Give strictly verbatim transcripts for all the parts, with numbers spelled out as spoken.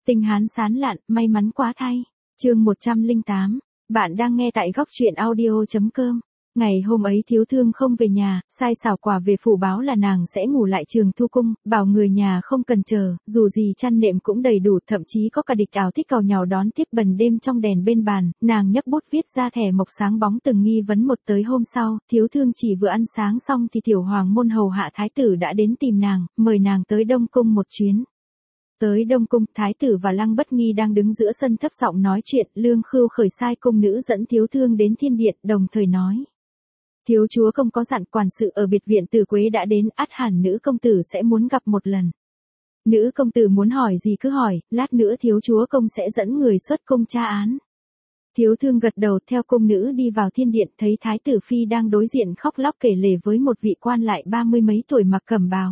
Tinh Hán sán lạn, may mắn quá thay. Chương một trăm lẻ tám. Bạn đang nghe tại góc truyện audio chấm com. Ngày hôm ấy Thiếu Thương không về nhà, sai xảo quả về phủ báo là nàng sẽ ngủ lại Trường Thu Cung, bảo người nhà không cần chờ, dù gì chăn nệm cũng đầy đủ, thậm chí có cả địch ảo thích cào nhào đón tiếp bần đêm trong đèn bên bàn. Nàng nhấc bút viết ra thẻ mộc sáng bóng từng nghi vấn một. Tới hôm sau, Thiếu Thương chỉ vừa ăn sáng xong thì tiểu hoàng môn hầu hạ thái tử đã đến tìm nàng, mời nàng tới Đông Cung một chuyến. Tới Đông Cung, thái tử và Lăng Bất Nghi đang đứng giữa sân thấp giọng nói chuyện. Lương Khưu khởi sai cung nữ dẫn Thiếu Thương đến thiên điện, đồng thời nói: Thiếu chúa công có dặn quản sự ở biệt viện Từ Quế đã đến, ắt hẳn nữ công tử sẽ muốn gặp một lần. Nữ công tử muốn hỏi gì cứ hỏi, lát nữa thiếu chúa công sẽ dẫn người xuất cung tra án. Thiếu Thương gật đầu, theo cung nữ đi vào thiên điện, thấy thái tử phi đang đối diện khóc lóc kể lể với một vị quan lại ba mươi mấy tuổi mặc cẩm bào.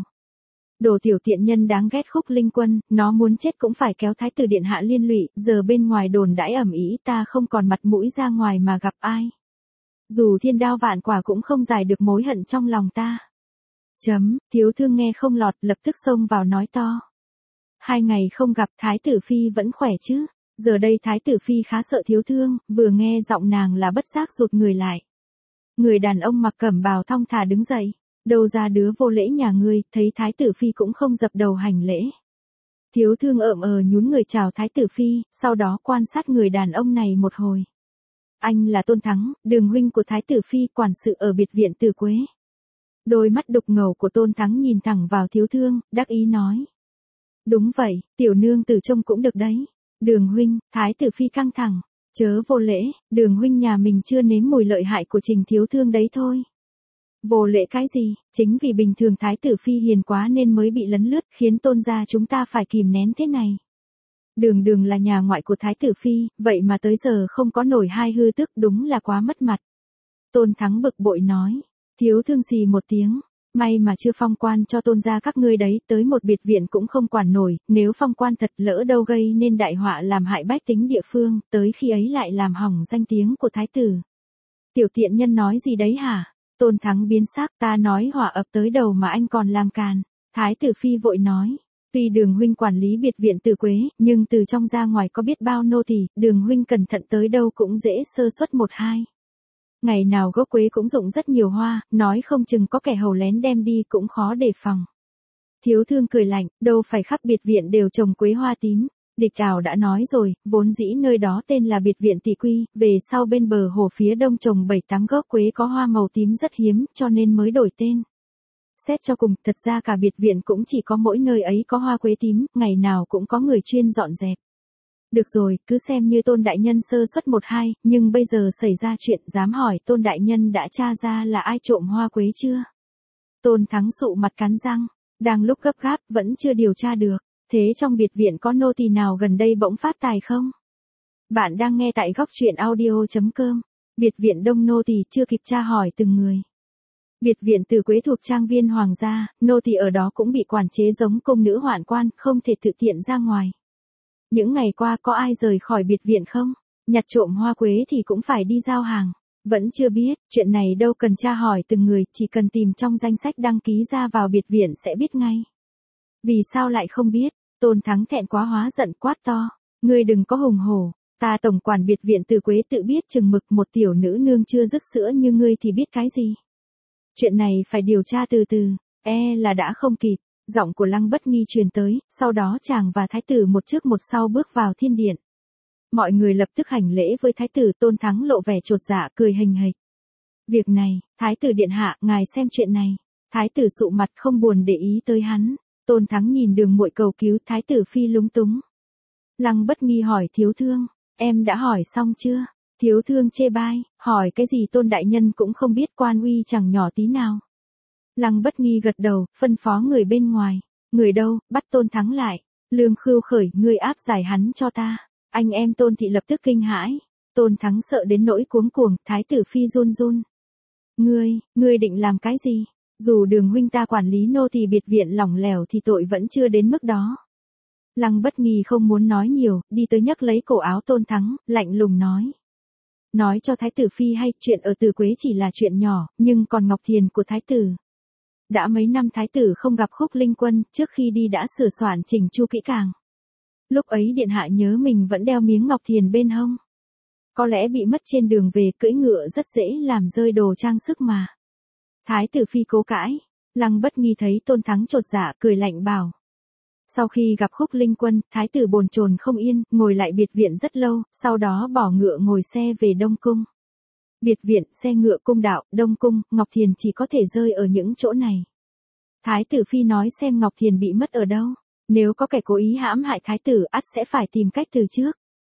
Đồ tiểu tiện nhân đáng ghét Khúc Linh Quân, nó muốn chết cũng phải kéo thái tử điện hạ liên lụy, giờ bên ngoài đồn đãi ầm ĩ, ta không còn mặt mũi ra ngoài mà gặp ai. Dù thiên đao vạn quả cũng không giải được mối hận trong lòng ta. Chấm, Thiếu Thương nghe không lọt, lập tức xông vào nói to. Hai ngày không gặp, thái tử phi vẫn khỏe chứ? Giờ đây thái tử phi khá sợ Thiếu Thương, vừa nghe giọng nàng là bất giác rụt người lại. Người đàn ông mặc cẩm bào thong thả đứng dậy. Đâu ra đứa vô lễ nhà ngươi, thấy thái tử phi cũng không dập đầu hành lễ. Thiếu Thương ợm ờ nhún người chào thái tử phi, sau đó quan sát người đàn ông này một hồi. Anh là Tôn Thắng, đường huynh của thái tử phi, quản sự ở biệt viện Từ Quế. Đôi mắt đục ngầu của Tôn Thắng nhìn thẳng vào Thiếu Thương, đắc ý nói. Đúng vậy, tiểu nương tử trông cũng được đấy. Đường huynh, thái tử phi căng thẳng. Chớ vô lễ, đường huynh nhà mình chưa nếm mùi lợi hại của Trình thiếu thương đấy thôi. Vô lễ cái gì, chính vì bình thường thái tử phi hiền quá nên mới bị lấn lướt, khiến tôn gia chúng ta phải kìm nén thế này. Đường đường là nhà ngoại của thái tử phi, vậy mà tới giờ không có nổi hai hư tức, đúng là quá mất mặt. Tôn Thắng bực bội nói, thiếu thương xì một tiếng, may mà chưa phong quan cho tôn gia các ngươi đấy, tới một biệt viện cũng không quản nổi, nếu phong quan thật lỡ đâu gây nên đại họa làm hại bách tính địa phương, tới khi ấy lại làm hỏng danh tiếng của thái tử. Tiểu tiện nhân nói gì đấy hả? Tôn Thắng biến sắc, ta nói họa ập tới đầu mà anh còn làm càn. Thái tử phi vội nói, tuy đường huynh quản lý biệt viện Từ Quế, nhưng từ trong ra ngoài có biết bao nô tỳ, đường huynh cẩn thận tới đâu cũng dễ sơ suất một hai. Ngày nào gốc quế cũng rụng rất nhiều hoa, nói không chừng có kẻ hầu lén đem đi cũng khó đề phòng. Thiếu thương cười lạnh, đâu phải khắp biệt viện đều trồng quế hoa tím. Địch Ảo đã nói rồi, vốn dĩ nơi đó tên là biệt viện Tỷ Quy, về sau bên bờ hồ phía đông trồng bảy tám gốc quế có hoa màu tím rất hiếm, cho nên mới đổi tên. Xét cho cùng, thật ra cả biệt viện cũng chỉ có mỗi nơi ấy có hoa quế tím, ngày nào cũng có người chuyên dọn dẹp. Được rồi, cứ xem như Tôn đại nhân sơ suất một hai, nhưng bây giờ xảy ra chuyện, dám hỏi Tôn đại nhân đã tra ra là ai trộm hoa quế chưa? Tôn Thắng sụ mặt cắn răng, đang lúc gấp gáp, vẫn chưa điều tra được. Thế trong biệt viện có nô tỳ nào gần đây bỗng phát tài không? Bạn đang nghe tại góc truyện audio chấm com. Biệt viện đông nô tỳ chưa kịp tra hỏi từng người. Biệt viện Từ Quế thuộc trang viên hoàng gia, nô tỳ ở đó cũng bị quản chế giống công nữ hoạn quan, không thể tự tiện ra ngoài. Những ngày qua có ai rời khỏi biệt viện không? Nhặt trộm hoa quế thì cũng phải đi giao hàng. Vẫn chưa biết, chuyện này đâu cần tra hỏi từng người, chỉ cần tìm trong danh sách đăng ký ra vào biệt viện sẽ biết ngay. Vì sao lại không biết? Tôn Thắng thẹn quá hóa giận quát to. Ngươi đừng có hùng hổ. Ta tổng quản biệt viện Từ Quế tự biết chừng mực, một tiểu nữ nương chưa dứt sữa như ngươi thì biết cái gì. Chuyện này phải điều tra từ từ, e là đã không kịp. Giọng của Lăng Bất Nghi truyền tới, sau đó chàng và thái tử một trước một sau bước vào thiên điện. Mọi người lập tức hành lễ với thái tử. Tôn Thắng lộ vẻ chột dạ cười hình hịch. Việc này, thái tử điện hạ, ngài xem chuyện này. Thái tử sụ mặt không buồn để ý tới hắn. Tôn Thắng nhìn đường muội cầu cứu, thái tử phi lúng túng. Lăng Bất Nghi hỏi thiếu thương, em đã hỏi xong chưa? Thiếu thương chê bai, hỏi cái gì Tôn đại nhân cũng không biết, quan uy chẳng nhỏ tí nào. Lăng Bất Nghi gật đầu, phân phó người bên ngoài. Người đâu, bắt Tôn Thắng lại. Lương Khưu khởi, ngươi áp giải hắn cho ta. Anh em Tôn thị lập tức kinh hãi. Tôn Thắng sợ đến nỗi cuống cuồng, thái tử phi run run. Ngươi, ngươi định làm cái gì? Dù đường huynh ta quản lý nô tỳ biệt viện lỏng lẻo thì tội vẫn chưa đến mức đó. Lăng Bất Nghi không muốn nói nhiều, đi tới nhấc lấy cổ áo Tôn Thắng, lạnh lùng nói. Nói cho thái tử phi hay, chuyện ở Từ Quế chỉ là chuyện nhỏ, nhưng còn ngọc thiền của thái tử. Đã mấy năm thái tử không gặp Khúc Linh Quân, trước khi đi đã sửa soạn chỉnh chu kỹ càng. Lúc ấy điện hạ nhớ mình vẫn đeo miếng ngọc thiền bên hông. Có lẽ bị mất trên đường về, cưỡi ngựa rất dễ làm rơi đồ trang sức mà. Thái tử phi cố cãi, Lăng Bất Nghi thấy Tôn Thắng chột dạ, cười lạnh bảo. Sau khi gặp Khúc Linh Quân, thái tử bồn chồn không yên, ngồi lại biệt viện rất lâu, sau đó bỏ ngựa ngồi xe về Đông Cung. Biệt viện, xe ngựa, cung đạo, Đông Cung, Ngọc Thiền chỉ có thể rơi ở những chỗ này. Thái tử phi nói xem Ngọc Thiền bị mất ở đâu. Nếu có kẻ cố ý hãm hại thái tử, ắt sẽ phải tìm cách từ trước.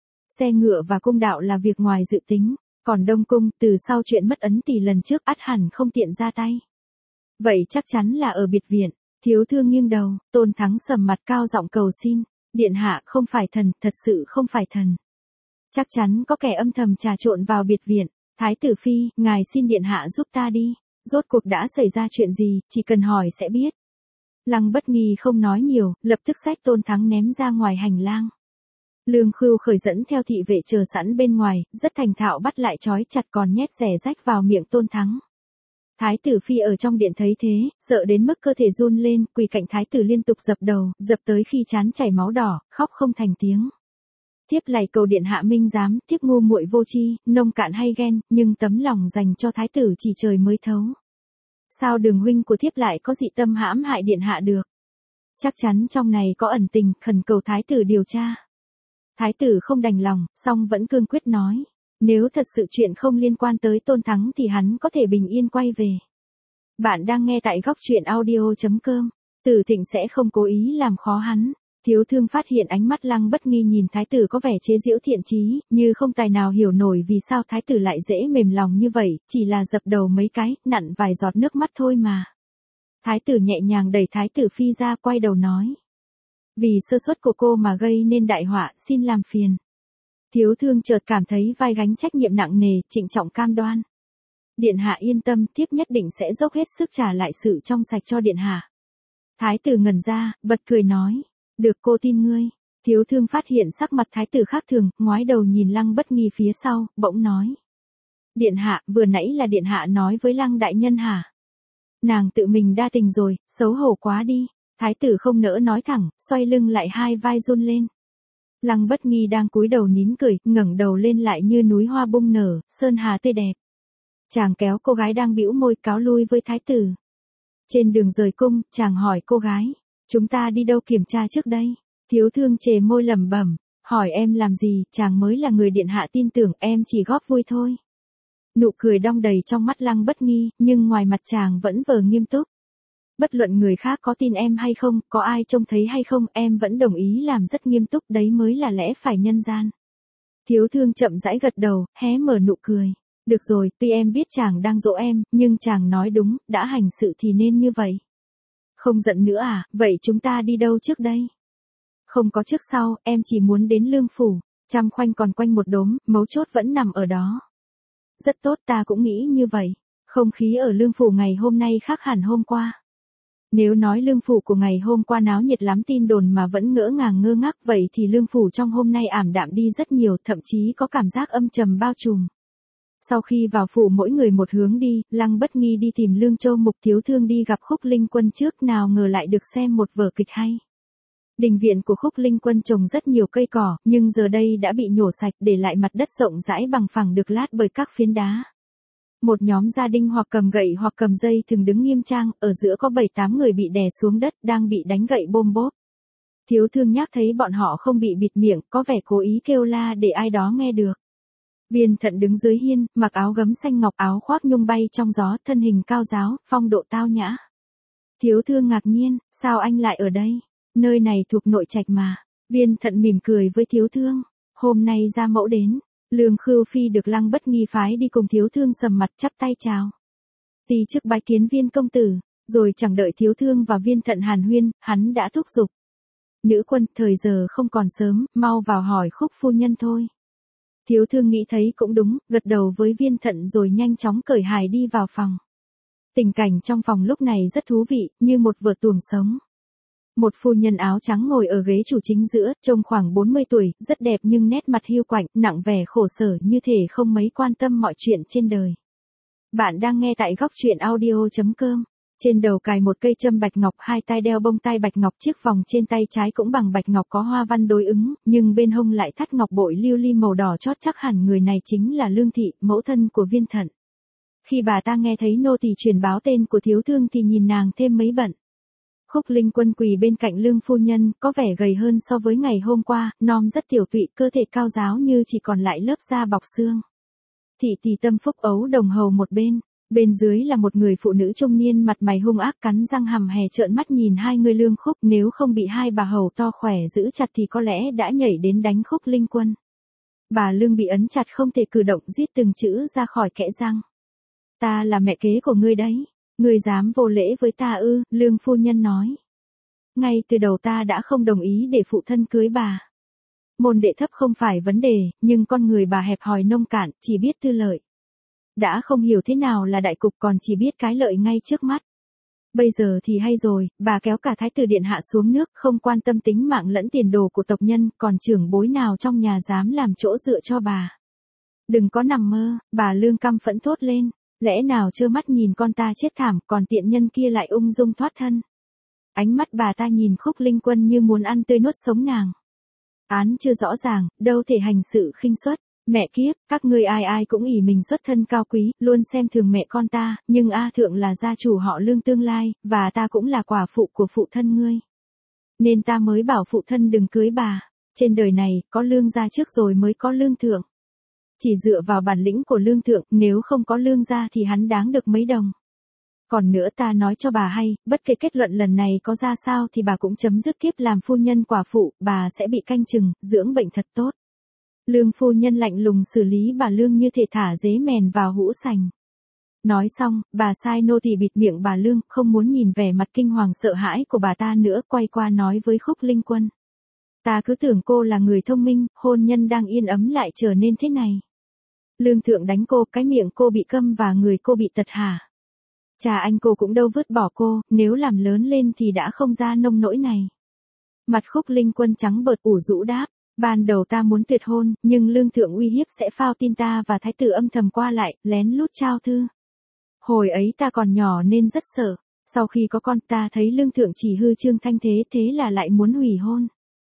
Xe ngựa và cung đạo là việc ngoài dự tính, còn Đông Cung, từ sau chuyện mất ấn tỷ lần trước, ắt hẳn không tiện ra tay. Vậy chắc chắn là ở biệt viện. Thiếu thương nghiêng đầu, Tôn Thắng sầm mặt cao giọng cầu xin. Điện hạ không phải thần, thật sự không phải thần. Chắc chắn có kẻ âm thầm trà trộn vào biệt viện. Thái tử phi, ngài xin điện hạ giúp ta đi. Rốt cuộc đã xảy ra chuyện gì, chỉ cần hỏi sẽ biết. Lăng Bất Nghi không nói nhiều, lập tức xách Tôn Thắng ném ra ngoài hành lang. Lương Khưu Khởi dẫn theo thị vệ chờ sẵn bên ngoài, rất thành thạo bắt lại trói chặt còn nhét rẻ rách vào miệng Tôn Thắng. Thái tử phi ở trong điện thấy thế, sợ đến mức cơ thể run lên, quỳ cạnh thái tử liên tục dập đầu, dập tới khi trán chảy máu đỏ, khóc không thành tiếng. Thiếp lạy cầu điện hạ minh giám, thiếp ngu muội vô tri, nông cạn hay ghen, nhưng tấm lòng dành cho thái tử chỉ trời mới thấu. Sao đường huynh của thiếp lại có dị tâm hãm hại điện hạ được? Chắc chắn trong này có ẩn tình, khẩn cầu thái tử điều tra. Thái tử không đành lòng, song vẫn cương quyết nói. Nếu thật sự chuyện không liên quan tới Tôn Thắng thì hắn có thể bình yên quay về. Bạn đang nghe tại góc truyện audio chấm com. Tử Thịnh sẽ không cố ý làm khó hắn. Thiếu thương phát hiện ánh mắt Lăng Bất Nghi nhìn thái tử có vẻ chế giễu thiện chí, như không tài nào hiểu nổi vì sao thái tử lại dễ mềm lòng như vậy, chỉ là dập đầu mấy cái, nặn vài giọt nước mắt thôi mà. Thái tử nhẹ nhàng đẩy thái tử phi ra, quay đầu nói. Vì sơ suất của cô mà gây nên đại họa, xin làm phiền. Thiếu thương chợt cảm thấy vai gánh trách nhiệm nặng nề, trịnh trọng cam đoan. Điện hạ yên tâm, thiếp nhất định sẽ dốc hết sức trả lại sự trong sạch cho điện hạ. Thái tử ngẩn ra, bật cười nói. Được, cô tin ngươi. Thiếu thương phát hiện sắc mặt thái tử khác thường, ngoái đầu nhìn Lăng Bất Nghi phía sau, bỗng nói. Điện hạ, vừa nãy là điện hạ nói với Lăng đại nhân hả? Nàng tự mình đa tình rồi, xấu hổ quá đi. Thái tử không nỡ nói thẳng, xoay lưng lại, hai vai run lên. Lăng Bất Nghi đang cúi đầu nín cười, ngẩng đầu lên lại như núi hoa bung nở, sơn hà tươi đẹp. Chàng kéo cô gái đang bĩu môi cáo lui với thái tử. Trên đường rời cung, chàng hỏi cô gái. Chúng ta đi đâu kiểm tra trước đây? Thiếu thương chề môi lẩm bẩm, hỏi em làm gì, chàng mới là người điện hạ tin tưởng, em chỉ góp vui thôi. Nụ cười đong đầy trong mắt Lăng Bất Nghi, nhưng ngoài mặt chàng vẫn vờ nghiêm túc. Bất luận người khác có tin em hay không, có ai trông thấy hay không, em vẫn đồng ý làm rất nghiêm túc, đấy mới là lẽ phải nhân gian. Thiếu thương chậm rãi gật đầu, hé mở nụ cười. Được rồi, tuy em biết chàng đang dỗ em, nhưng chàng nói đúng, đã hành sự thì nên như vậy. Không giận nữa à, vậy chúng ta đi đâu trước đây? Không có trước sau, em chỉ muốn đến Lương Phủ. Trăm khoanh còn quanh một đốm, mấu chốt vẫn nằm ở đó. Rất tốt, ta cũng nghĩ như vậy. Không khí ở Lương Phủ ngày hôm nay khác hẳn hôm qua. Nếu nói Lương Phủ của ngày hôm qua náo nhiệt lắm tin đồn mà vẫn ngỡ ngàng ngơ ngác, vậy thì Lương Phủ trong hôm nay ảm đạm đi rất nhiều, thậm chí có cảm giác âm trầm bao trùm. Sau khi vào phủ mỗi người một hướng đi, Lăng Bất Nghi đi tìm Lương Châu Mục, thiếu thương đi gặp Khúc Linh Quân trước, nào ngờ lại được xem một vở kịch hay. Đình viện của Khúc Linh Quân trồng rất nhiều cây cỏ, nhưng giờ đây đã bị nhổ sạch, để lại mặt đất rộng rãi bằng phẳng được lát bởi các phiến đá. Một nhóm gia đình hoặc cầm gậy hoặc cầm dây thường đứng nghiêm trang, ở giữa có bảy tám người bị đè xuống đất, đang bị đánh gậy bôm bốp. Thiếu thương nhác thấy bọn họ không bị bịt miệng, có vẻ cố ý kêu la để ai đó nghe được. Viên Thận đứng dưới hiên, mặc áo gấm xanh ngọc, áo khoác nhung bay trong gió, thân hình cao ráo, phong độ tao nhã. Thiếu thương ngạc nhiên, sao anh lại ở đây? Nơi này thuộc nội trạch mà. Viên Thận mỉm cười với thiếu thương. Hôm nay gia mẫu đến. Lương Khưu Phi được Lăng Bất Nghi phái đi cùng thiếu thương sầm mặt chắp tay chào. Tỳ chức bái kiến Viên công tử, rồi chẳng đợi thiếu thương và Viên Thận hàn huyên, hắn đã thúc giục. Nữ quân, thời giờ không còn sớm, mau vào hỏi Khúc phu nhân thôi. Thiếu thương nghĩ thấy cũng đúng, gật đầu với Viên Thận rồi nhanh chóng cởi hài đi vào phòng. Tình cảnh trong phòng lúc này rất thú vị, như một vở tuồng sống. Một phu nhân áo trắng ngồi ở ghế chủ chính giữa, trông khoảng bốn mươi tuổi, rất đẹp nhưng nét mặt hiu quạnh, nặng vẻ khổ sở như thể không mấy quan tâm mọi chuyện trên đời. Bạn đang nghe tại góc truyện audio chấm com. Trên đầu cài một cây châm bạch ngọc, hai tay đeo bông tai bạch ngọc, chiếc vòng trên tay trái cũng bằng bạch ngọc có hoa văn đối ứng, nhưng bên hông lại thắt ngọc bội lưu ly màu đỏ chót, chắc hẳn người này chính là Lương Thị, mẫu thân của Viên Thận. Khi bà ta nghe thấy nô tỳ truyền báo tên của thiếu thương thì nhìn nàng thêm mấy bận. Khúc Linh Quân quỳ bên cạnh Lương phu nhân, có vẻ gầy hơn so với ngày hôm qua, nom rất tiểu tụy, cơ thể cao ráo như chỉ còn lại lớp da bọc xương. Thị tỷ Tâm Phúc ấu đồng hầu một bên, bên dưới là một người phụ nữ trung niên mặt mày hung ác cắn răng hầm hè trợn mắt nhìn hai người Lương Khúc, nếu không bị hai bà hầu to khỏe giữ chặt thì có lẽ đã nhảy đến đánh Khúc Linh Quân. Bà Lương bị ấn chặt không thể cử động, rít từng chữ ra khỏi kẽ răng. Ta là mẹ kế của ngươi đấy. Ngươi dám vô lễ với ta ư? Lương phu nhân nói. Ngay từ đầu ta đã không đồng ý để phụ thân cưới bà. Môn đệ thấp không phải vấn đề, nhưng con người bà hẹp hòi nông cạn, chỉ biết tư lợi. Đã không hiểu thế nào là đại cục, còn chỉ biết cái lợi ngay trước mắt. Bây giờ thì hay rồi, bà kéo cả thái tử điện hạ xuống nước, không quan tâm tính mạng lẫn tiền đồ của tộc nhân, còn trưởng bối nào trong nhà dám làm chỗ dựa cho bà. Đừng có nằm mơ, bà Lương căm phẫn thốt lên. Lẽ nào trơ mắt nhìn con ta chết thảm, còn tiện nhân kia lại ung dung thoát thân. Ánh mắt bà ta nhìn Khúc Linh Quân như muốn ăn tươi nuốt sống nàng. Án chưa rõ ràng, đâu thể hành sự khinh suất. Mẹ kiếp, các ngươi ai ai cũng ỷ mình xuất thân cao quý, luôn xem thường mẹ con ta, nhưng A Thượng là gia chủ họ Lương tương lai, và ta cũng là quả phụ của phụ thân ngươi. Nên ta mới bảo phụ thân đừng cưới bà. Trên đời này, có Lương gia trước rồi mới có Lương Thượng. Chỉ dựa vào bản lĩnh của Lương Thượng, nếu không có Lương gia thì hắn đáng được mấy đồng. Còn nữa ta nói cho bà hay, bất kể kết luận lần này có ra sao thì bà cũng chấm dứt kiếp làm phu nhân quả phụ, bà sẽ bị canh chừng, dưỡng bệnh thật tốt. Lương phu nhân lạnh lùng xử lý bà Lương như thể thả dế mèn vào hũ sành. Nói xong, bà sai nô tỳ bịt miệng bà Lương, không muốn nhìn vẻ mặt kinh hoàng sợ hãi của bà ta nữa, quay qua nói với Khúc Linh Quân. Ta cứ tưởng cô là người thông minh, hôn nhân đang yên ấm lại trở nên thế này. Lương Thượng đánh cô, cái miệng cô bị câm và người cô bị tật hả? Cha anh cô cũng đâu vứt bỏ cô, nếu làm lớn lên thì đã không ra nông nỗi này. Mặt Khúc Linh Quân trắng bợt ủ rũ đáp, ban đầu ta muốn tuyệt hôn, nhưng Lương Thượng uy hiếp sẽ phao tin ta và thái tử âm thầm qua lại, lén lút trao thư. Hồi ấy ta còn nhỏ nên rất sợ, sau khi có con ta thấy Lương Thượng chỉ hư trương thanh thế, thế là lại muốn hủy hôn.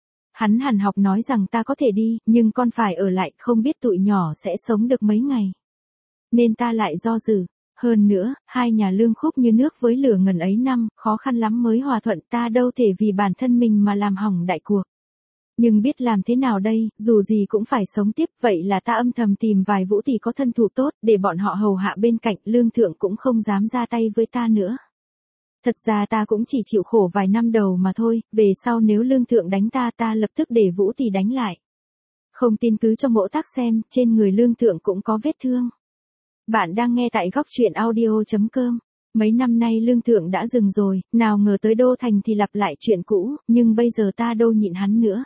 Hắn hằn học nói rằng ta có thể đi, nhưng con phải ở lại, không biết tụi nhỏ sẽ sống được mấy ngày. Nên ta lại do dự. Hơn nữa, hai nhà Lương Khúc như nước với lửa ngần ấy năm, khó khăn lắm mới hòa thuận, ta đâu thể vì bản thân mình mà làm hỏng đại cuộc. Nhưng biết làm thế nào đây, dù gì cũng phải sống tiếp, vậy là ta âm thầm tìm vài vũ tỷ có thân thủ tốt, để bọn họ hầu hạ bên cạnh, Lương Thượng cũng không dám ra tay với ta nữa. Thật ra ta cũng chỉ chịu khổ vài năm đầu mà thôi, về sau nếu Lương Thượng đánh ta ta lập tức để vũ tỷ đánh lại. Không tin cứ cho mỗ tác xem, trên người Lương Thượng cũng có vết thương. Bạn đang nghe tại góc truyện audio chấm com. Mấy năm nay Lương Thượng đã dừng rồi, nào ngờ tới Đô Thành thì lặp lại chuyện cũ, nhưng bây giờ ta đâu nhịn hắn nữa.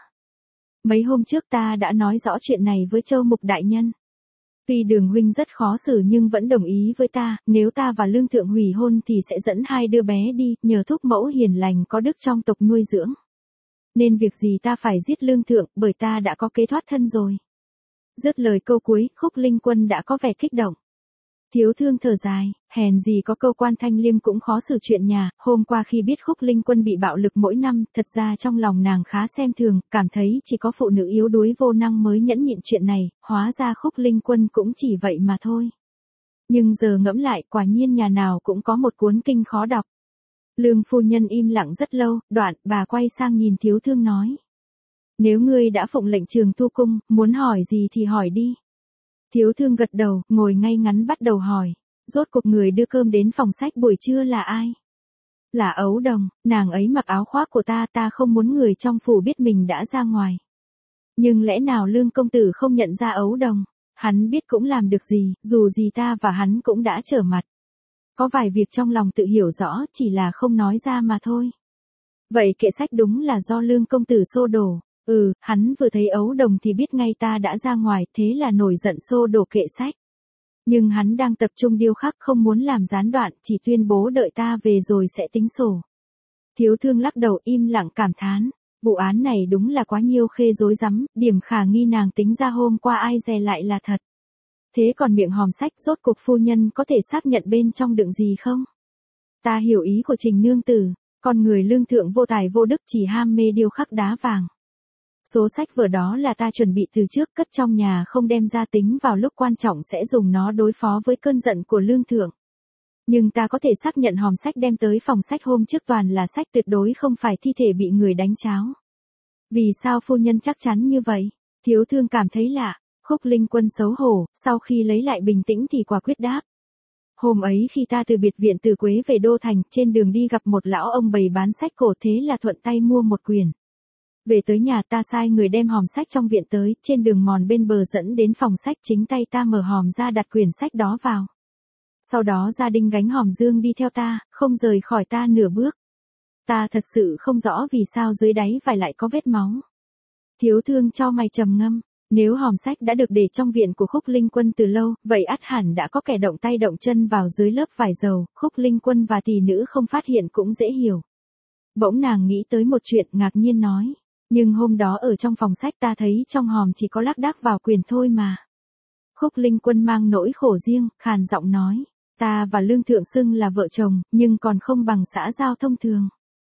Mấy hôm trước ta đã nói rõ chuyện này với Châu Mục đại nhân. Tuy Đường huynh rất khó xử nhưng vẫn đồng ý với ta, nếu ta và Lương Thượng hủy hôn thì sẽ dẫn hai đứa bé đi, nhờ thúc mẫu hiền lành có đức trong tộc nuôi dưỡng. Nên việc gì ta phải giết Lương Thượng, bởi ta đã có kế thoát thân rồi. Dứt lời câu cuối, Khúc Linh Quân đã có vẻ kích động. Thiếu thương thở dài, hèn gì có câu Quan Thanh Liêm cũng khó xử chuyện nhà, hôm qua khi biết Khúc Linh Quân bị bạo lực mỗi năm, thật ra trong lòng nàng khá xem thường, cảm thấy chỉ có phụ nữ yếu đuối vô năng mới nhẫn nhịn chuyện này, hóa ra Khúc Linh Quân cũng chỉ vậy mà thôi. Nhưng giờ ngẫm lại, quả nhiên nhà nào cũng có một cuốn kinh khó đọc. Lương phu nhân im lặng rất lâu, đoạn, bà quay sang nhìn thiếu thương nói. Nếu ngươi đã phụng lệnh Trường Thu Cung, muốn hỏi gì thì hỏi đi. Thiếu thương gật đầu, ngồi ngay ngắn bắt đầu hỏi. Rốt cuộc người đưa cơm đến phòng sách buổi trưa là ai? Là Ấu Đồng, nàng ấy mặc áo khoác của ta, ta không muốn người trong phủ biết mình đã ra ngoài. Nhưng lẽ nào Lương công tử không nhận ra Ấu Đồng? Hắn biết cũng làm được gì, dù gì ta và hắn cũng đã trở mặt. Có vài việc trong lòng tự hiểu rõ, chỉ là không nói ra mà thôi. Vậy kệ sách đúng là do Lương công tử xô đổ. Ừ, hắn vừa thấy Ấu Đồng thì biết ngay ta đã ra ngoài, thế là nổi giận xô đổ kệ sách. Nhưng hắn đang tập trung điêu khắc, không muốn làm gián đoạn, chỉ tuyên bố đợi ta về rồi sẽ tính sổ. Thiếu thương lắc đầu im lặng cảm thán, vụ án này đúng là quá nhiều khê rối rắm, điểm khả nghi nàng tính ra hôm qua ai dè lại là thật. Thế còn miệng hòm sách, rốt cuộc phu nhân có thể xác nhận bên trong đựng gì không? Ta hiểu ý của Trình nương tử, con người lương thượng vô tài vô đức chỉ ham mê điêu khắc đá vàng. Số sách vở đó là ta chuẩn bị từ trước cất trong nhà không đem ra tính vào lúc quan trọng sẽ dùng nó đối phó với cơn giận của lương thượng. Nhưng ta có thể xác nhận hòm sách đem tới phòng sách hôm trước toàn là sách tuyệt đối không phải thi thể bị người đánh cháo. Vì sao phu nhân chắc chắn như vậy? Thiếu thương cảm thấy lạ, Khúc Linh Quân xấu hổ, sau khi lấy lại bình tĩnh thì quả quyết đáp. Hôm ấy khi ta từ biệt viện Từ Quế về Đô Thành, trên đường đi gặp một lão ông bày bán sách cổ, thế là thuận tay mua một quyển. Về tới nhà ta sai người đem hòm sách trong viện tới, trên đường mòn bên bờ dẫn đến phòng sách, chính tay ta mở hòm ra đặt quyển sách đó vào. Sau đó gia đình gánh hòm dương đi theo ta, không rời khỏi ta nửa bước. Ta thật sự không rõ vì sao dưới đáy vải lại có vết máu. Thiếu thương cho mày trầm ngâm, nếu hòm sách đã được để trong viện của Khúc Linh Quân từ lâu, vậy ắt hẳn đã có kẻ động tay động chân vào dưới lớp vải dầu, Khúc Linh Quân và tỷ nữ không phát hiện cũng dễ hiểu. Bỗng nàng nghĩ tới một chuyện, ngạc nhiên nói, nhưng hôm đó ở trong phòng sách ta thấy trong hòm chỉ có lác đác vào quyển thôi mà. Khúc Linh Quân mang nỗi khổ riêng, khàn giọng nói, ta và Lương Thượng xưng là vợ chồng, nhưng còn không bằng xã giao thông thường.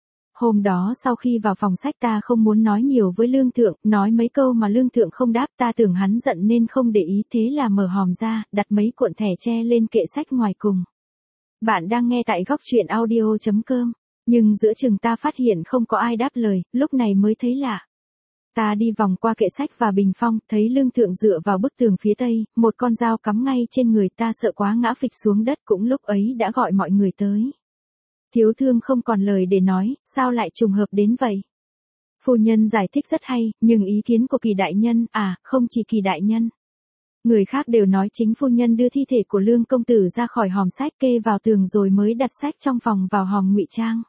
Hôm đó sau khi vào phòng sách ta không muốn nói nhiều với Lương Thượng, nói mấy câu mà Lương Thượng không đáp, ta tưởng hắn giận nên không để ý, thế là mở hòm ra, đặt mấy cuộn thẻ tre lên kệ sách ngoài cùng. Bạn đang nghe tại góc truyện audio chấm com, nhưng giữa chừng ta phát hiện không có ai đáp lời, lúc này mới thấy lạ. Ta đi vòng qua kệ sách và bình phong, thấy Lương Thượng dựa vào bức tường phía tây, một con dao cắm ngay trên người, ta sợ quá ngã phịch xuống đất, cũng lúc ấy đã gọi mọi người tới. Thiếu thương không còn lời để nói, sao lại trùng hợp đến vậy? Phu nhân giải thích rất hay, nhưng ý kiến của Kỳ đại nhân, à, không chỉ Kỳ đại nhân. Người khác đều nói chính phu nhân đưa thi thể của Lương công tử ra khỏi hòm sách kê vào tường rồi mới đặt sách trong phòng vào hòm ngụy trang.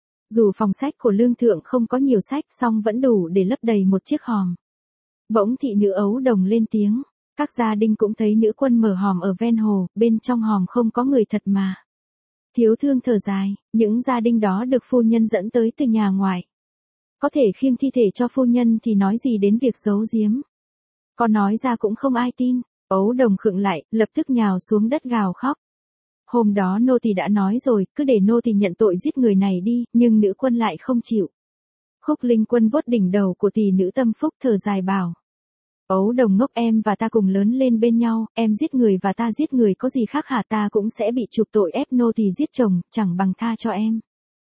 Dù phòng sách của Lương Thượng không có nhiều sách, song vẫn đủ để lấp đầy một chiếc hòm. Bỗng thị nữ Ấu Đồng lên tiếng, các gia đình cũng thấy nữ quân mở hòm ở ven hồ, bên trong hòm không có người thật mà. Thiếu thương thở dài, những gia đình đó được phu nhân dẫn tới từ nhà ngoài. Có thể khiêng thi thể cho phu nhân thì nói gì đến việc giấu giếm. Có nói ra cũng không ai tin. Ấu Đồng khựng lại, lập tức nhào xuống đất gào khóc. Hôm đó nô tỳ đã nói rồi, cứ để nô tỳ nhận tội giết người này đi, nhưng nữ quân lại không chịu. Khúc Linh Quân vuốt đỉnh đầu của tỷ nữ Tâm Phúc thở dài bảo. Ấu Đồng ngốc, em và ta cùng lớn lên bên nhau, em giết người và ta giết người có gì khác hả? Ta cũng sẽ bị chụp tội ép nô tỳ giết chồng, chẳng bằng tha cho em.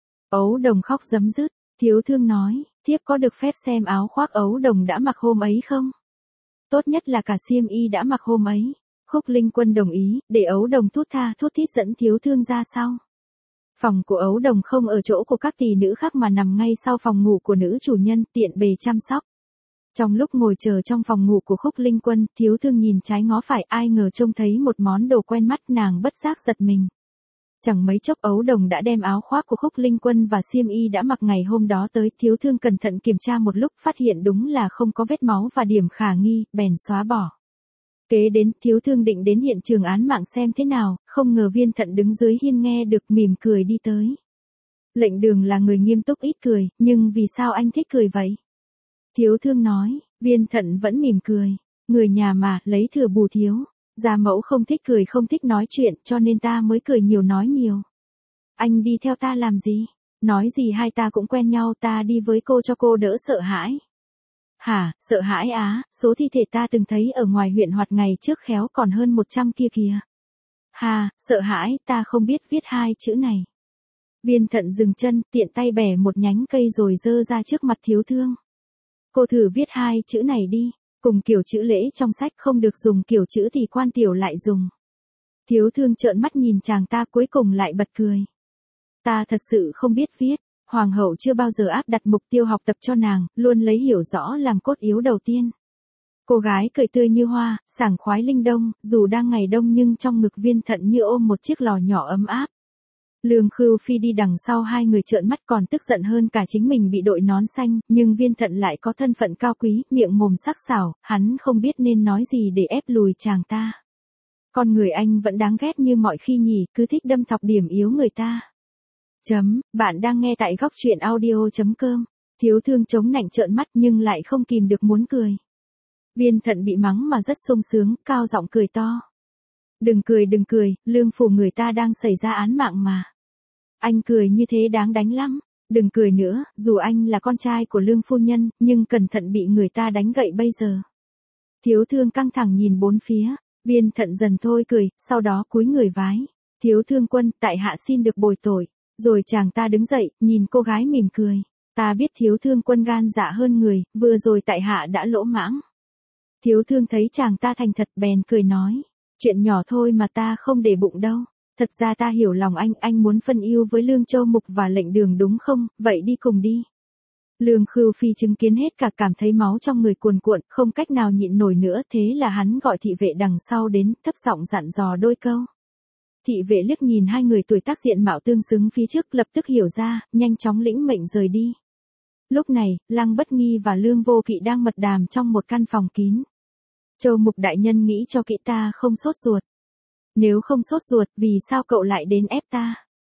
Ấu Đồng khóc rấm rứt, thiếu thương nói, thiếp có được phép xem áo khoác Ấu Đồng đã mặc hôm ấy không? Tốt nhất là cả xiêm y đã mặc hôm ấy. Khúc Linh Quân đồng ý, để Ấu Đồng thút tha thút thít dẫn thiếu thương ra sau. Phòng của Ấu Đồng không ở chỗ của các tỷ nữ khác mà nằm ngay sau phòng ngủ của nữ chủ nhân, tiện bề chăm sóc. Trong lúc ngồi chờ trong phòng ngủ của Khúc Linh Quân, thiếu thương nhìn trái ngó phải, ai ngờ trông thấy một món đồ quen mắt, nàng bất giác giật mình. Chẳng mấy chốc Ấu Đồng đã đem áo khoác của Khúc Linh Quân và xiêm y đã mặc ngày hôm đó tới, thiếu thương cẩn thận kiểm tra một lúc, phát hiện đúng là không có vết máu và điểm khả nghi, bèn xóa bỏ. Kế đến, thiếu thương định đến hiện trường án mạng xem thế nào, không ngờ Viên Thận đứng dưới hiên nghe được mỉm cười đi tới. Lệnh Đường là người nghiêm túc ít cười, nhưng vì sao anh thích cười vậy? Thiếu thương nói, Viên Thận vẫn mỉm cười, người nhà mà, lấy thừa bù thiếu, gia mẫu không thích cười không thích nói chuyện, cho nên ta mới cười nhiều nói nhiều. Anh đi theo ta làm gì? Nói gì hai ta cũng quen nhau, ta đi với cô cho cô đỡ sợ hãi. Hả, sợ hãi á, số thi thể ta từng thấy ở ngoài huyện Hoạt ngày trước khéo còn hơn một trăm kia kìa. Hà, sợ hãi, ta không biết viết hai chữ này. Viên Thận dừng chân, tiện tay bẻ một nhánh cây rồi giơ ra trước mặt thiếu thương. Cô thử viết hai chữ này đi, cùng kiểu chữ lễ trong sách, không được dùng kiểu chữ thì quan tiểu lại dùng. Thiếu thương trợn mắt nhìn chàng ta, cuối cùng lại bật cười. Ta thật sự không biết viết. Hoàng hậu chưa bao giờ áp đặt mục tiêu học tập cho nàng, luôn lấy hiểu rõ làm cốt yếu đầu tiên. Cô gái cười tươi như hoa, sảng khoái linh đông, dù đang ngày đông nhưng trong ngực Viên Thận như ôm một chiếc lò nhỏ ấm áp. Lương Khưu Phi đi đằng sau, hai người trợn mắt còn tức giận hơn cả chính mình bị đội nón xanh, nhưng Viên Thận lại có thân phận cao quý, miệng mồm sắc sảo, hắn không biết nên nói gì để ép lùi chàng ta. Con người anh vẫn đáng ghét như mọi khi nhỉ, cứ thích đâm thọc điểm yếu người ta. Chấm, bạn đang nghe tại góc truyện audio chấm com. Thiếu thương chống nạnh trợn mắt nhưng lại không kìm được muốn cười. Viên Thận bị mắng mà rất sung sướng, cao giọng cười to. Đừng cười đừng cười, lương phủ người ta đang xảy ra án mạng mà. Anh cười như thế đáng đánh lắm. Đừng cười nữa, dù anh là con trai của Lương phu nhân, nhưng cẩn thận bị người ta đánh gậy bây giờ. Thiếu thương căng thẳng nhìn bốn phía, Viên Thận dần thôi cười, sau đó cúi người vái. Thiếu thương quân, tại hạ xin được bồi tội. Rồi chàng ta đứng dậy, nhìn cô gái mỉm cười. Ta biết thiếu thương quân gan dạ hơn người, vừa rồi tại hạ đã lỗ mãng. Thiếu thương thấy chàng ta thành thật bèn cười nói. Chuyện nhỏ thôi mà ta không để bụng đâu. Thật ra ta hiểu lòng anh, anh muốn phân ưu với Lương Châu Mục và Lệnh Đường đúng không, vậy đi cùng đi. Lương Khưu Phi chứng kiến hết cả cảm thấy máu trong người cuồn cuộn, không cách nào nhịn nổi nữa, thế là hắn gọi thị vệ đằng sau đến, thấp giọng dặn dò đôi câu. Thị vệ liếc nhìn hai người tuổi tác diện mạo tương xứng phía trước, lập tức hiểu ra, nhanh chóng lĩnh mệnh rời đi. Lúc này, Lăng Bất Nghi và Lương Vô Kỵ đang mật đàm trong một căn phòng kín. Châu Mục đại nhân nghĩ cho kỹ, ta không sốt ruột. Nếu không sốt ruột, vì sao cậu lại đến ép ta?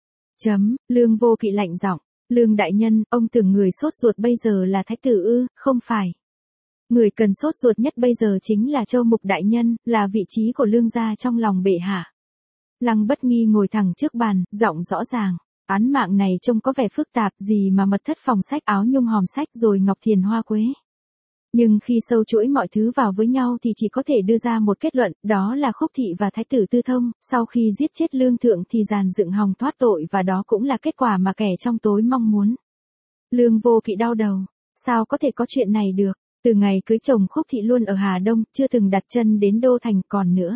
Chấm, Lương Vô Kỵ lạnh giọng. Lương đại nhân, ông tưởng người sốt ruột bây giờ là thái tử ư? Không phải. Người cần sốt ruột nhất bây giờ chính là Châu Mục đại nhân, là vị trí của Lương gia trong lòng bệ hạ. Lăng Bất Nghi ngồi thẳng trước bàn, giọng rõ ràng. Án mạng này trông có vẻ phức tạp, gì mà mật thất phòng sách, áo nhung hòm sách rồi ngọc thiền hoa quế. Nhưng khi sâu chuỗi mọi thứ vào với nhau thì chỉ có thể đưa ra một kết luận, đó là Khúc thị và thái tử Tư Thông, sau khi giết chết Lương thượng thì dàn dựng hòng thoát tội, và đó cũng là kết quả mà kẻ trong tối mong muốn. Lương Vô Kỵ đau đầu, sao có thể có chuyện này được, từ ngày cưới chồng Khúc thị luôn ở Hà Đông, chưa từng đặt chân đến Đô Thành còn nữa.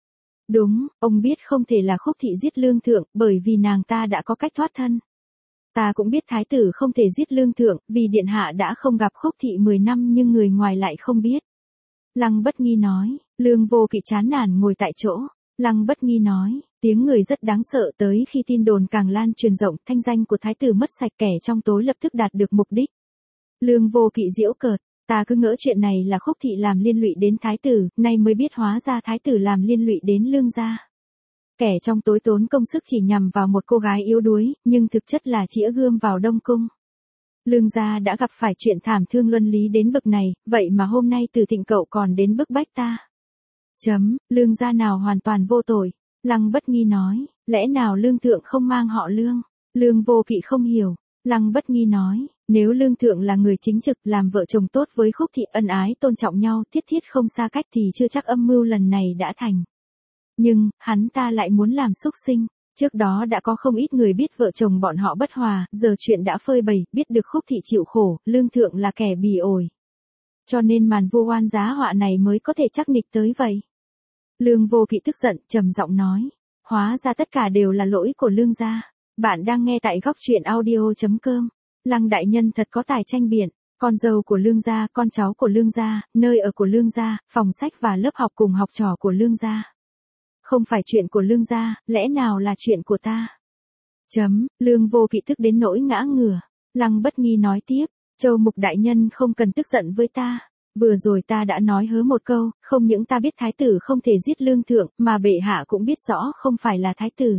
Đúng, ông biết không thể là Khúc thị giết Lương thượng, bởi vì nàng ta đã có cách thoát thân. Ta cũng biết thái tử không thể giết Lương thượng, vì điện hạ đã không gặp Khúc thị mười năm, nhưng người ngoài lại không biết. Lăng Bất Nghi nói. Lương Vô Kỵ chán nản ngồi tại chỗ. Lăng Bất Nghi nói, tiếng người rất đáng sợ, tới khi tin đồn càng lan truyền rộng, thanh danh của thái tử mất sạch, kẻ trong tối lập tức đạt được mục đích. Lương Vô Kỵ giễu cợt, ta cứ ngỡ chuyện này là Khúc thị làm liên lụy đến thái tử, nay mới biết hóa ra thái tử làm liên lụy đến Lương gia. Kẻ trong tối tốn công sức chỉ nhằm vào một cô gái yếu đuối, nhưng thực chất là chĩa gươm vào Đông Cung. Lương gia đã gặp phải chuyện thảm thương luân lý đến bậc này, vậy mà hôm nay Từ Thịnh cậu còn đến bức bách ta. Chấm, Lương gia nào hoàn toàn vô tội. Lăng Bất Nghi nói, lẽ nào Lương thượng không mang họ Lương? Lương Vô Kỵ không hiểu. Lăng Bất Nghi nói, nếu Lương thượng là người chính trực, làm vợ chồng tốt với Khúc thị, ân ái tôn trọng nhau, thiết thiết không xa cách, thì chưa chắc âm mưu lần này đã thành. Nhưng, hắn ta lại muốn làm xúc sinh. Trước đó đã có không ít người biết vợ chồng bọn họ bất hòa, giờ chuyện đã phơi bày, biết được Khúc thị chịu khổ, Lương thượng là kẻ bỉ ổi. Cho nên màn vu oan giá họa này mới có thể chắc nịch tới vậy. Lương Vô Kỵ tức giận, trầm giọng nói, hóa ra tất cả đều là lỗi của Lương gia. Bạn đang nghe tại góc truyện audio chấm com. Lăng đại nhân thật có tài tranh biện, con dâu của Lương gia, con cháu của Lương gia, nơi ở của Lương gia, phòng sách và lớp học cùng học trò của Lương gia. Không phải chuyện của Lương gia, lẽ nào là chuyện của ta? Chấm, Lương Vô Kỵ tức đến nỗi ngã ngửa. Lăng Bất Nghi nói tiếp, Châu Mục đại nhân không cần tức giận với ta. Vừa rồi ta đã nói hớ một câu, không những ta biết thái tử không thể giết Lương thượng, mà bệ hạ cũng biết rõ không phải là thái tử.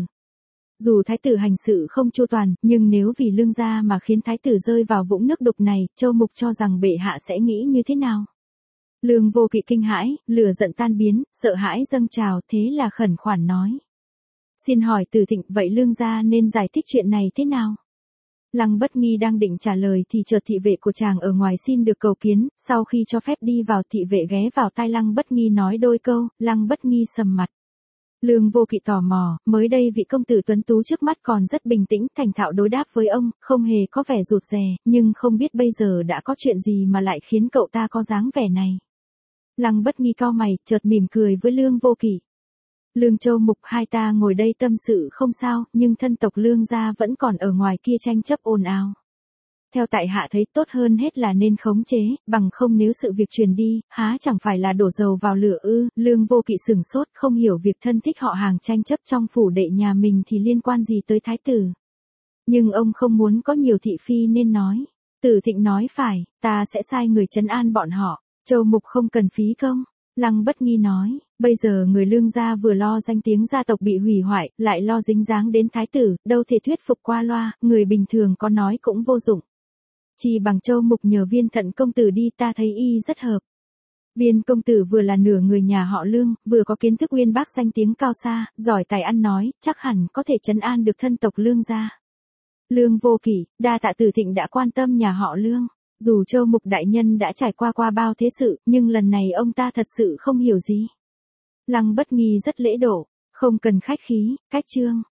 Dù thái tử hành sự không chu toàn, nhưng nếu vì Lương gia mà khiến thái tử rơi vào vũng nước đục này, Châu Mục cho rằng bệ hạ sẽ nghĩ như thế nào? Lương Vô Kỵ kinh hãi, lửa giận tan biến, sợ hãi dâng trào, thế là khẩn khoản nói. Xin hỏi Từ Thịnh, vậy Lương gia nên giải thích chuyện này thế nào? Lăng Bất Nghi đang định trả lời thì chợt thị vệ của chàng ở ngoài xin được cầu kiến, sau khi cho phép đi vào, thị vệ ghé vào tai Lăng Bất Nghi nói đôi câu, Lăng Bất Nghi sầm mặt. Lương Vô Kỵ tò mò, mới đây vị công tử tuấn tú trước mắt còn rất bình tĩnh, thành thạo đối đáp với ông, không hề có vẻ rụt rè, nhưng không biết bây giờ đã có chuyện gì mà lại khiến cậu ta có dáng vẻ này. Lăng Bất Nghi cau mày, chợt mỉm cười với Lương Vô Kỵ. Lương Châu Mục, hai ta ngồi đây tâm sự không sao, nhưng thân tộc Lương gia vẫn còn ở ngoài kia tranh chấp ồn ào. Theo tại hạ thấy tốt hơn hết là nên khống chế, bằng không nếu sự việc truyền đi, há chẳng phải là đổ dầu vào lửa ư? Lương Vô Kỵ sửng sốt, không hiểu việc thân thích họ hàng tranh chấp trong phủ đệ nhà mình thì liên quan gì tới thái tử. Nhưng ông không muốn có nhiều thị phi nên nói. Từ Thịnh nói phải, ta sẽ sai người trấn an bọn họ. Châu Mục không cần phí công. Lăng Bất Nghi nói, bây giờ người Lương gia vừa lo danh tiếng gia tộc bị hủy hoại, lại lo dính dáng đến thái tử, đâu thể thuyết phục qua loa, người bình thường có nói cũng vô dụng. Chỉ bằng Châu Mục nhờ Viên Thận công tử đi, ta thấy y rất hợp. Viên công tử vừa là nửa người nhà họ Lương, vừa có kiến thức uyên bác, danh tiếng cao xa, giỏi tài ăn nói, chắc hẳn có thể trấn an được thân tộc Lương gia. Lương Vô Kỷ, đa tạ Từ Thịnh đã quan tâm nhà họ Lương. Dù Châu Mục đại nhân đã trải qua qua bao thế sự, nhưng lần này ông ta thật sự không hiểu gì. Lăng Bất Nghi rất lễ độ, không cần khách khí, cách trương.